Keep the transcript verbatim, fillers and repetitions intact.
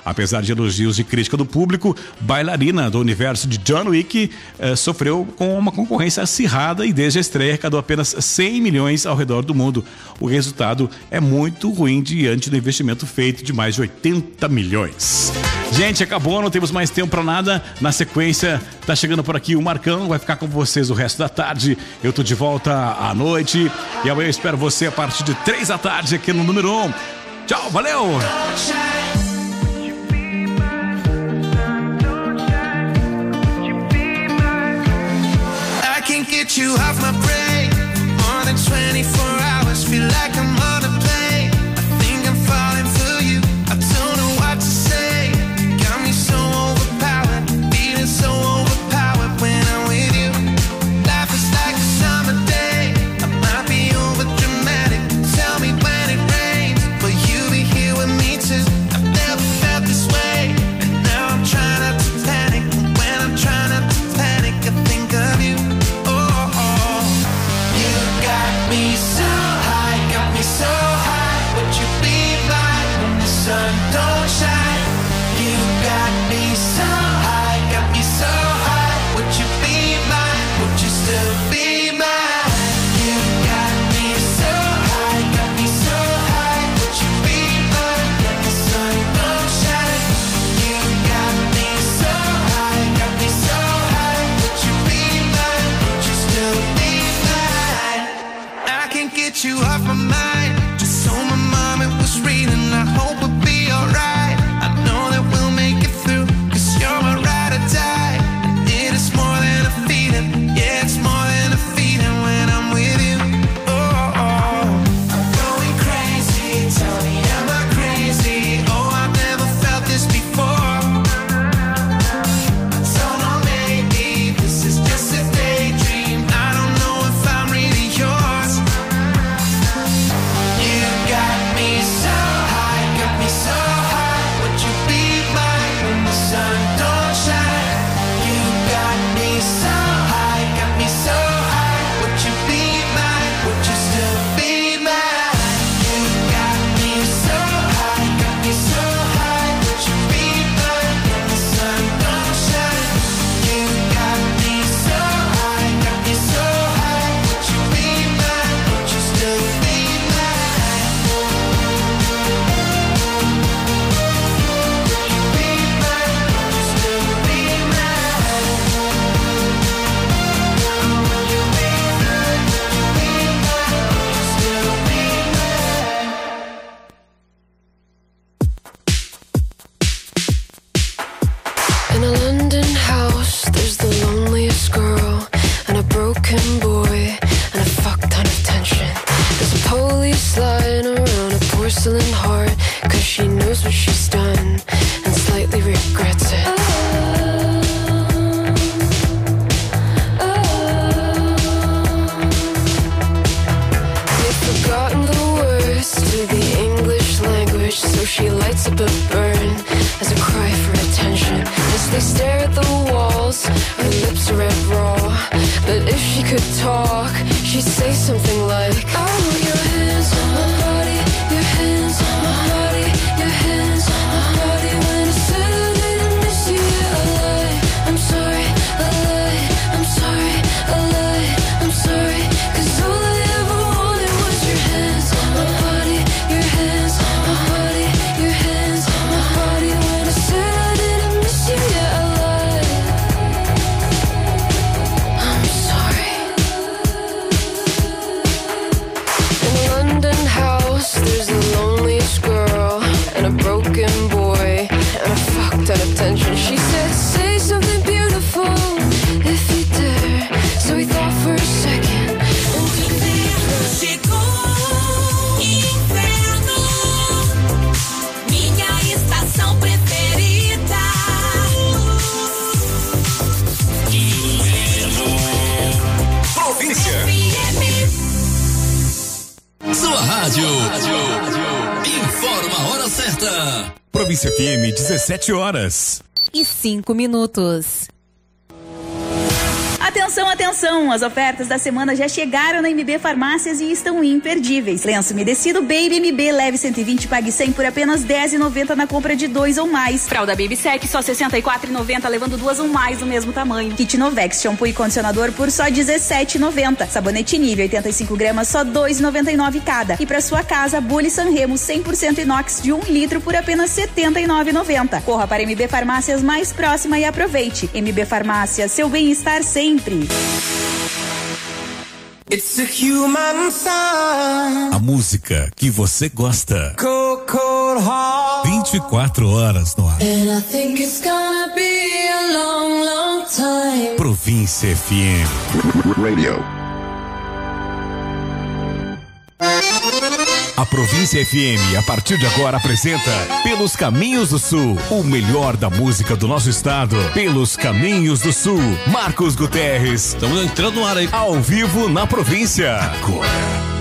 Apesar de elogios e crítica do público, Bailarina, do universo de John Wick, eh, sofreu com uma concorrência acirrada e desde a estreia arrecadou apenas cem milhões ao redor do mundo. O resultado é muito ruim diante do investimento feito de mais de oitenta milhões. Gente, acabou, não temos mais tempo pra nada. Na sequência, tá chegando por aqui o Marcão, vai ficar com vocês o resto da tarde. Eu tô de volta à noite e amanhã eu espero você a partir de três da tarde aqui no número um. Tchau, valeu! I can't get you off my brain. More than twenty-four hours, feel like I'm on a plane. I think I'm falling for you. I don't know what to say. Got me so overpowered, feeling so overpowered when I'm with you. Life is like a summer day. I might be over dramatic. Tell me when it rains, but you be here with me too. I've never felt this way, and now I'm trying not to panic. When I'm trying not to panic, I think of you. Me so high, got me so high. Would you be mine when the sun don't shine? You got me so high, got me so high. Would you be mine? Would you still be mine? You got me so high, got me so high. Would you be mine when the sun don't shine? You got me so high, got me so high. Would you be mine? Would you still be mine? I can't get you off my mind. Just so my mom it was reading. I hope it'll be alright. I know that we'll make it through, cause you're my ride or die. And it is more than a feeling. Yeah, it's more than a feeling when I'm with you. Oh, oh. I'm going crazy. Tell me, am I crazy? Oh, I've never felt this before. I don't know, maybe this is just a daydream. I don't know if I'm really yours. You got me so high, got me so high. Would you be mine when the sun don't shine? You got me so high, got me so high. Would you be mine? Would you still be mine? You got me so high, got me so high. Would you be mine when the sun don't shine? You got me so high, got me so high. Would you be mine? Would you still be mine? Would you be mine? Would you still be mine? Would you be mine? Would you be mine? Would you still be mine? In a London house, there's the loneliest girl and a broken boy and a fuck ton of tension. There's a police lying around a porcelain heart, cause she knows what she's done and slightly regrets it. They've forgotten the words to the English language, so she lights up a burn as a cry for attention. As they stare at the walls, her lips are red raw. But if she could talk, she'd say something like, I want your hands on my body, your hands on my body, your hands on my body. When I said I didn't miss you, I lied. I'm sorry, I lied. I'm sorry, I lied. I'm sorry, cause all I ever wanted was your hands on my body, your hands on my body, your hands on my body. When I said I didn't miss you, yeah, I lied. I'm sorry. In a London house, there's the loneliest girl and a broken boy and a fucked out of tension. She said, say something beautiful if you dare. So he thought for a second and took the Chegou inverno, minha estação preferida. Província. Sua rádio. Informa a hora certa. Província F M, dezessete horas. E cinco minutos. Atenção, atenção! As ofertas da semana já chegaram na M B Farmácias e estão imperdíveis. Lenço umedecido Baby M B, leve cento e vinte, pague cem por apenas dez reais e noventa centavos na compra de dois ou mais. Fralda Baby Sec só sessenta e quatro reais e noventa centavos, levando duas ou mais do mesmo tamanho. Kit Novex, shampoo e condicionador por só dezessete reais e noventa centavos. Sabonete Nive, oitenta e cinco gramas, só dois reais e noventa e nove centavos cada. E para sua casa, Bule Sanremo cem por cento inox de um litro por apenas setenta e nove reais e noventa centavos. Corra para M B Farmácias mais próxima e aproveite. M B Farmácias, seu bem-estar sempre. It's a human sign. A música que você gosta. Cold, cold heart. vinte e quatro horas no ar. And I think it's gonna be a long, long time. Província F M. Radio. A Província F M, a partir de agora, apresenta Pelos Caminhos do Sul, o melhor da música do nosso estado. Pelos Caminhos do Sul, Marcos Guterres. Estamos entrando no ar aí. Ao vivo na província. Agora.